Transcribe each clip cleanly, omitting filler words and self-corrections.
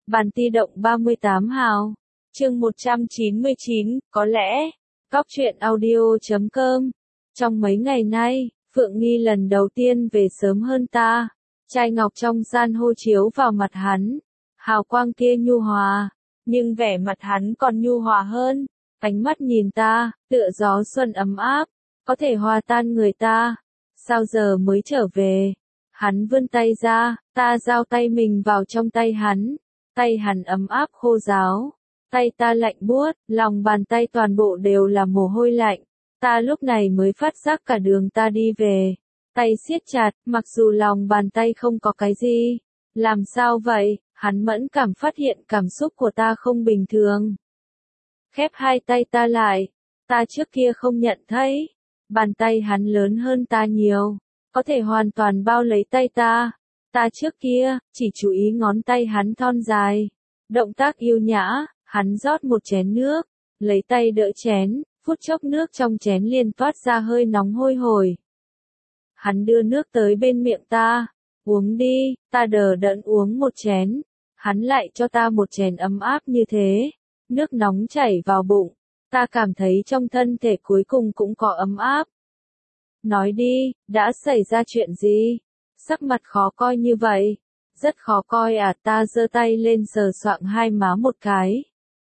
Bản ti động 38 hào. Chương 199, có lẽ. Cóc truyện audio.com. Trong mấy ngày nay, Phượng Nghi lần đầu tiên về sớm hơn ta. Chai ngọc trong san hô chiếu vào mặt hắn. Hào quang kia nhu hòa. Nhưng vẻ mặt hắn còn nhu hòa hơn. Ánh mắt nhìn ta, tựa gió xuân ấm áp. Có thể hòa tan người ta. Sao giờ mới trở về? Hắn vươn tay ra, ta giao tay mình vào trong tay hắn. Tay hắn ấm áp khô ráo. Tay ta lạnh buốt, lòng bàn tay toàn bộ đều là mồ hôi lạnh. Ta lúc này mới phát giác cả đường ta đi về. Tay siết chặt, mặc dù lòng bàn tay không có cái gì. Làm sao vậy? Hắn mẫn cảm phát hiện cảm xúc của ta không bình thường. Khép hai tay ta lại. Ta trước kia không nhận thấy. Bàn tay hắn lớn hơn ta nhiều. Có thể hoàn toàn bao lấy tay ta. Ta trước kia, chỉ chú ý ngón tay hắn thon dài. Động tác yêu nhã, hắn rót một chén nước. Lấy tay đỡ chén, phút chốc nước trong chén liền toát ra hơi nóng hôi hổi. Hắn đưa nước tới bên miệng ta. Uống đi, ta đờ đẫn uống một chén. Hắn lại cho ta một chén ấm áp như thế. Nước nóng chảy vào bụng. Ta cảm thấy trong thân thể cuối cùng cũng có ấm áp. Nói đi, đã xảy ra chuyện gì? Sắc mặt khó coi như vậy. Rất khó coi à, ta giơ tay lên sờ soạng hai má một cái.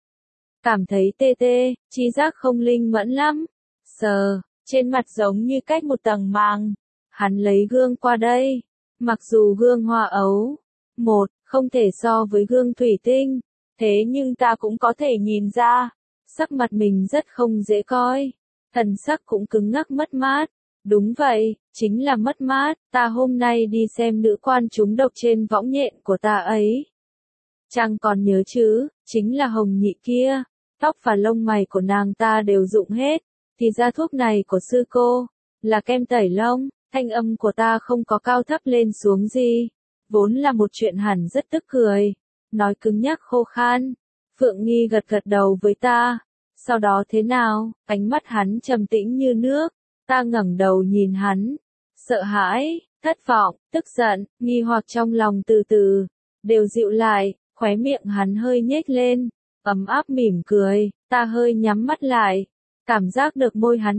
Cảm thấy tê tê, chi giác không linh mẫn lắm. Sờ, trên mặt giống như cách một tầng màng. Hắn lấy gương qua đây. Mặc dù gương hoa ấu, không thể so với gương thủy tinh. Thế nhưng ta cũng có thể nhìn ra. Sắc mặt mình rất không dễ coi. Thần sắc cũng cứng ngắc mất mát. Đúng vậy, chính là mất mát, ta hôm nay đi xem nữ quan trúng độc trên võng nhện của ta ấy. Chàng còn nhớ chứ, chính là Hồng Nhị kia, tóc và lông mày của nàng ta đều rụng hết, thì ra thuốc này của sư cô, là kem tẩy lông, thanh âm của ta không có cao thấp lên xuống gì, vốn là một chuyện hẳn rất tức cười, nói cứng nhắc khô khan. Phượng Nghi gật gật đầu với ta, sau đó thế nào, ánh mắt hắn trầm tĩnh như nước. Ta ngẩng đầu nhìn hắn, sợ hãi, thất vọng, tức giận, nghi hoặc trong lòng từ từ, đều dịu lại, khóe miệng hắn hơi nhếch lên, ấm áp mỉm cười, ta hơi nhắm mắt lại, cảm giác được môi hắn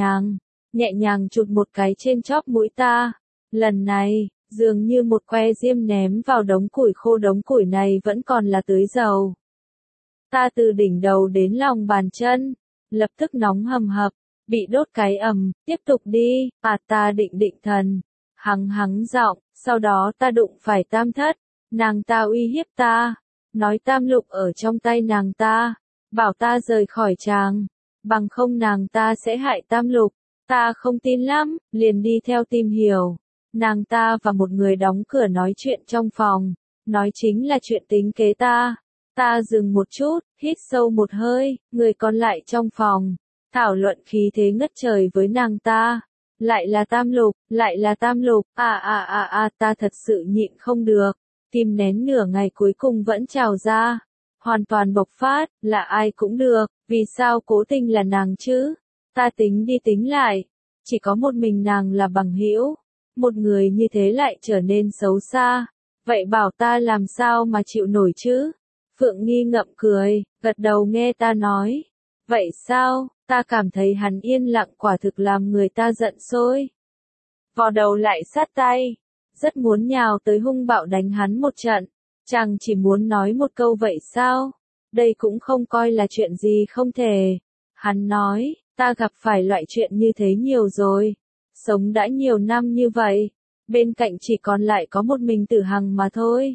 nhẹ nhàng chụt một cái trên chóp mũi ta, lần này, dường như một que diêm ném vào đống củi khô, đống củi này vẫn còn là tưới dầu. Ta từ đỉnh đầu đến lòng bàn chân, lập tức nóng hầm hập. Bị đốt cái tiếp tục đi, ta định thần, hắng giọng, sau đó ta đụng phải Tam Thất, nàng ta uy hiếp ta, nói Tam Lục ở trong tay nàng ta, bảo ta rời khỏi chàng, bằng không nàng ta sẽ hại Tam Lục, ta không tin lắm, liền đi theo tìm hiểu, nàng ta và một người đóng cửa nói chuyện trong phòng, nói chính là chuyện tính kế ta dừng một chút, hít sâu một hơi, người còn lại trong phòng. Thảo luận khí thế ngất trời với nàng ta. Lại là Tam Lục, ta thật sự nhịn không được. Tim nén nửa ngày cuối cùng vẫn trào ra. Hoàn toàn bộc phát, là ai cũng được, vì sao cố tình là nàng chứ? Ta tính đi tính lại. Chỉ có một mình nàng là bằng hữu. Một người như thế lại trở nên xấu xa. Vậy bảo ta làm sao mà chịu nổi chứ? Phượng Nghi ngậm cười, gật đầu nghe ta nói. Vậy sao? Ta cảm thấy hắn yên lặng quả thực làm người ta giận sôi. Vò đầu lại sát tay. Rất muốn nhào tới hung bạo đánh hắn một trận. Chàng chỉ muốn nói một câu vậy sao? Đây cũng không coi là chuyện gì không thể. Hắn nói, ta gặp phải loại chuyện như thế nhiều rồi. Sống đã nhiều năm như vậy. Bên cạnh chỉ còn lại có một mình Tử Hằng mà thôi.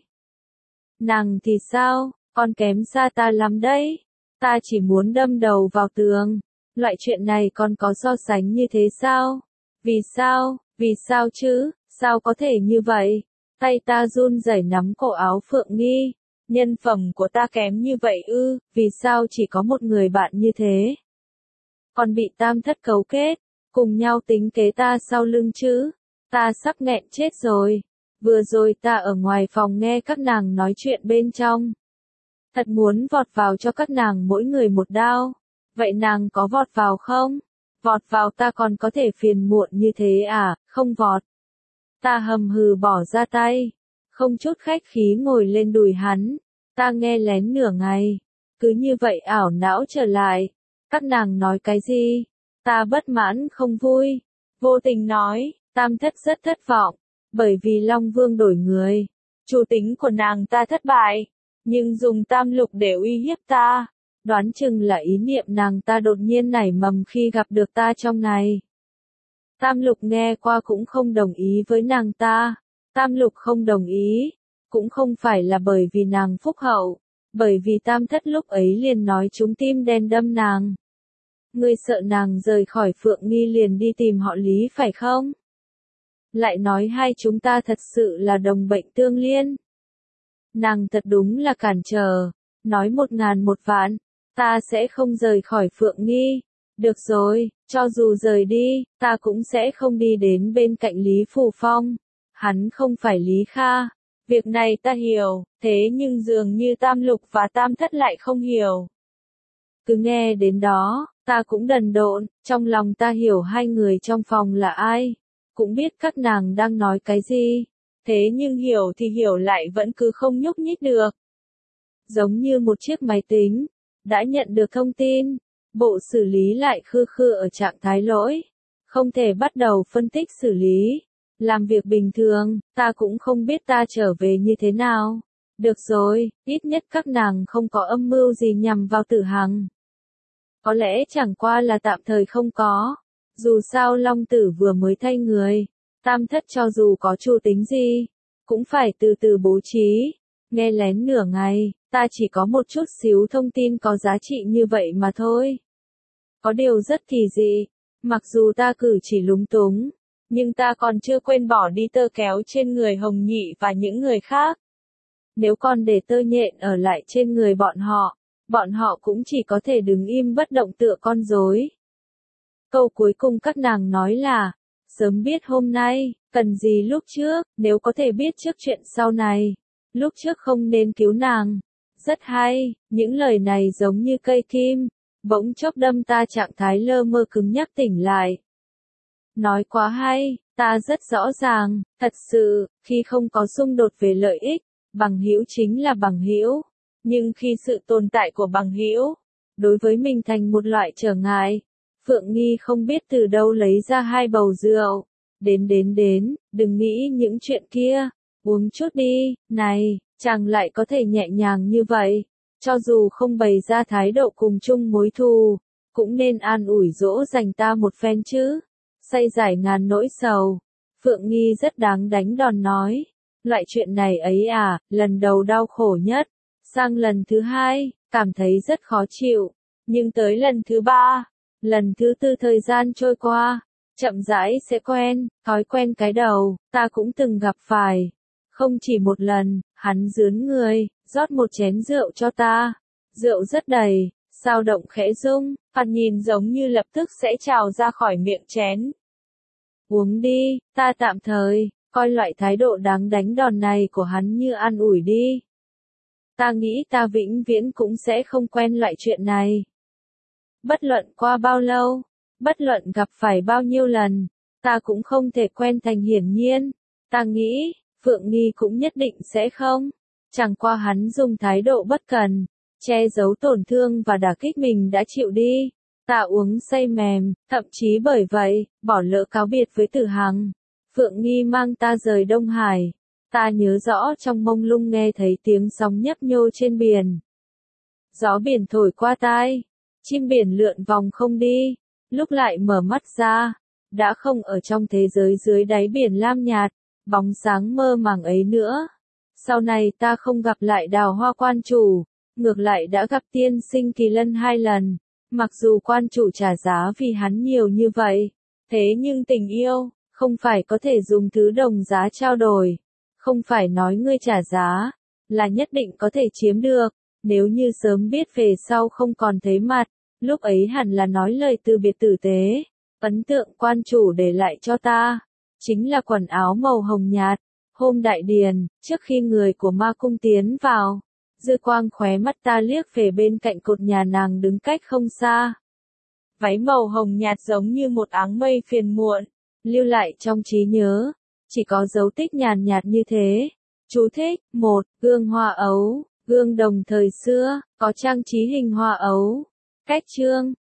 Nàng thì sao? Còn kém xa ta lắm đấy. Ta chỉ muốn đâm đầu vào tường. Loại chuyện này còn có so sánh như thế sao? Vì sao chứ? Sao có thể như vậy? Tay ta run rẩy nắm cổ áo Phượng Nghi. Nhân phẩm của ta kém như vậy ư? Vì sao chỉ có một người bạn như thế? Còn bị Tam Thất cấu kết, cùng nhau tính kế ta sau lưng chứ? Ta sắp nghẹn chết rồi. Vừa rồi ta ở ngoài phòng nghe các nàng nói chuyện bên trong. Thật muốn vọt vào cho các nàng mỗi người một đao. Vậy nàng có vọt vào không? Vọt vào ta còn có thể phiền muộn như thế à? Không vọt. Ta hầm hừ bỏ ra tay. Không chút khách khí ngồi lên đùi hắn. Ta nghe lén nửa ngày, cứ như vậy ảo não trở lại. Các nàng nói cái gì? Ta bất mãn không vui, vô tình nói, Tam Thất rất thất vọng, bởi vì Long Vương đổi người. Chủ tính của nàng ta thất bại, nhưng dùng tam lục để uy hiếp ta. Đoán chừng là ý niệm nàng ta đột nhiên nảy mầm khi gặp được ta trong này. Tam lục nghe qua cũng không đồng ý với nàng ta. Tam lục không đồng ý, cũng không phải là bởi vì nàng phúc hậu, bởi vì Tam Thất lúc ấy liền nói trúng tim đen đâm nàng. Ngươi sợ nàng rời khỏi Phượng Nghi liền đi tìm họ Lý phải không? Lại nói hai chúng ta thật sự là đồng bệnh tương liên. Nàng thật đúng là cản trở, nói 1000 một vạn, ta sẽ không rời khỏi Phượng Nghi. Được rồi, cho dù rời đi, ta cũng sẽ không đi đến bên cạnh Lý Phù Phong. Hắn không phải Lý Kha. Việc này ta hiểu, thế nhưng dường như Tam Lục và Tam Thất lại không hiểu. Cứ nghe đến đó, ta cũng đần độn, trong lòng ta hiểu hai người trong phòng là ai, cũng biết các nàng đang nói cái gì, thế nhưng hiểu thì hiểu lại vẫn cứ không nhúc nhích được. Giống như một chiếc máy tính, đã nhận được thông tin, bộ xử lý lại khư khư ở trạng thái lỗi, không thể bắt đầu phân tích xử lý. Làm việc bình thường, ta cũng không biết ta trở về như thế nào. Được rồi, ít nhất các nàng không có âm mưu gì nhằm vào Tử Hằng. Có lẽ chẳng qua là tạm thời không có. Dù sao Long Tử vừa mới thay người, Tam Thất cho dù có chủ tính gì, cũng phải từ từ bố trí. Nghe lén nửa ngày, ta chỉ có một chút xíu thông tin có giá trị như vậy mà thôi. Có điều rất kỳ dị, mặc dù ta cử chỉ lúng túng, nhưng ta còn chưa quên bỏ đi tơ kéo trên người Hồng Nhị và những người khác. Nếu còn để tơ nhện ở lại trên người bọn họ cũng chỉ có thể đứng im bất động tựa con rối. Câu cuối cùng các nàng nói là, sớm biết hôm nay, cần gì lúc trước, nếu có thể biết trước chuyện sau này, lúc trước không nên cứu nàng. Rất hay, những lời này giống như cây kim, bỗng chốc đâm ta trạng thái lơ mơ cứng nhắc tỉnh lại. Nói quá hay, ta rất rõ ràng, thật sự, khi không có xung đột về lợi ích, bằng hữu chính là bằng hữu, nhưng khi sự tồn tại của bằng hữu đối với mình thành một loại trở ngại, Phượng Nghi không biết từ đâu lấy ra 2 bầu rượu, đến, đừng nghĩ những chuyện kia, uống chút đi, này, chàng lại có thể nhẹ nhàng như vậy, cho dù không bày ra thái độ cùng chung mối thù, cũng nên an ủi dỗ dành ta một phen chứ. Say giải ngàn nỗi sầu. Phượng Nghi rất đáng đánh đòn nói. Loại chuyện này ấy à, lần đầu đau khổ nhất. Sang lần thứ 2, cảm thấy rất khó chịu. Nhưng tới lần thứ 3, lần thứ 4 thời gian trôi qua, chậm rãi sẽ quen, thói quen cái đầu, ta cũng từng gặp phải. Không chỉ một lần, hắn dướn người, rót một chén rượu cho ta. Rượu rất đầy, sao động khẽ rung, phạt nhìn giống như lập tức sẽ trào ra khỏi miệng chén. Uống đi, ta tạm thời, coi loại thái độ đáng đánh đòn này của hắn như an ủi đi. Ta nghĩ ta vĩnh viễn cũng sẽ không quen loại chuyện này. Bất luận qua bao lâu, bất luận gặp phải bao nhiêu lần, ta cũng không thể quen thành hiển nhiên. Ta nghĩ, Phượng Nghi cũng nhất định sẽ không. Chẳng qua hắn dùng thái độ bất cần, che giấu tổn thương và đả kích mình đã chịu đi. Ta uống say mềm, thậm chí bởi vậy, bỏ lỡ cáo biệt với Tử Hằng. Phượng Nghi mang ta rời Đông Hải. Ta nhớ rõ trong mông lung nghe thấy tiếng sóng nhấp nhô trên biển. Gió biển thổi qua tai, chim biển lượn vòng không đi, lúc lại mở mắt ra, đã không ở trong thế giới dưới đáy biển lam nhạt, bóng sáng mơ màng ấy nữa. Sau này ta không gặp lại Đào Hoa quan chủ, ngược lại đã gặp tiên sinh Kỳ Lân 2 lần. Mặc dù quan chủ trả giá vì hắn nhiều như vậy, thế nhưng tình yêu, không phải có thể dùng thứ đồng giá trao đổi. Không phải nói ngươi trả giá, là nhất định có thể chiếm được. Nếu như sớm biết về sau không còn thấy mặt, lúc ấy hẳn là nói lời từ biệt tử tế. Ấn tượng quan chủ để lại cho ta, chính là quần áo màu hồng nhạt. Hôm đại điền, trước khi người của ma cung tiến vào, dư quang khóe mắt ta liếc về bên cạnh cột nhà nàng đứng cách không xa. Váy màu hồng nhạt giống như một áng mây phiền muộn, lưu lại trong trí nhớ, chỉ có dấu tích nhàn nhạt như thế. Chú thích, 1, gương hoa ấu, Gương đồng thời xưa, có trang trí hình hoa ấu. Cách chương